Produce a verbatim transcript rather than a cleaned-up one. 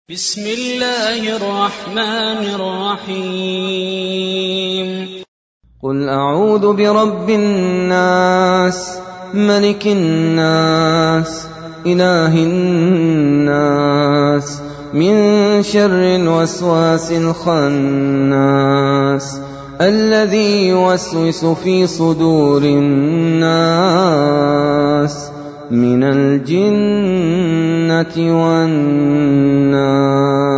بسم الله الرحمن الرحيم قل أعوذ برب الناس ملك الناس إله الناس من شر الوسواس الخناس الذي يوسوس في صدور الناس من الجنة والناس.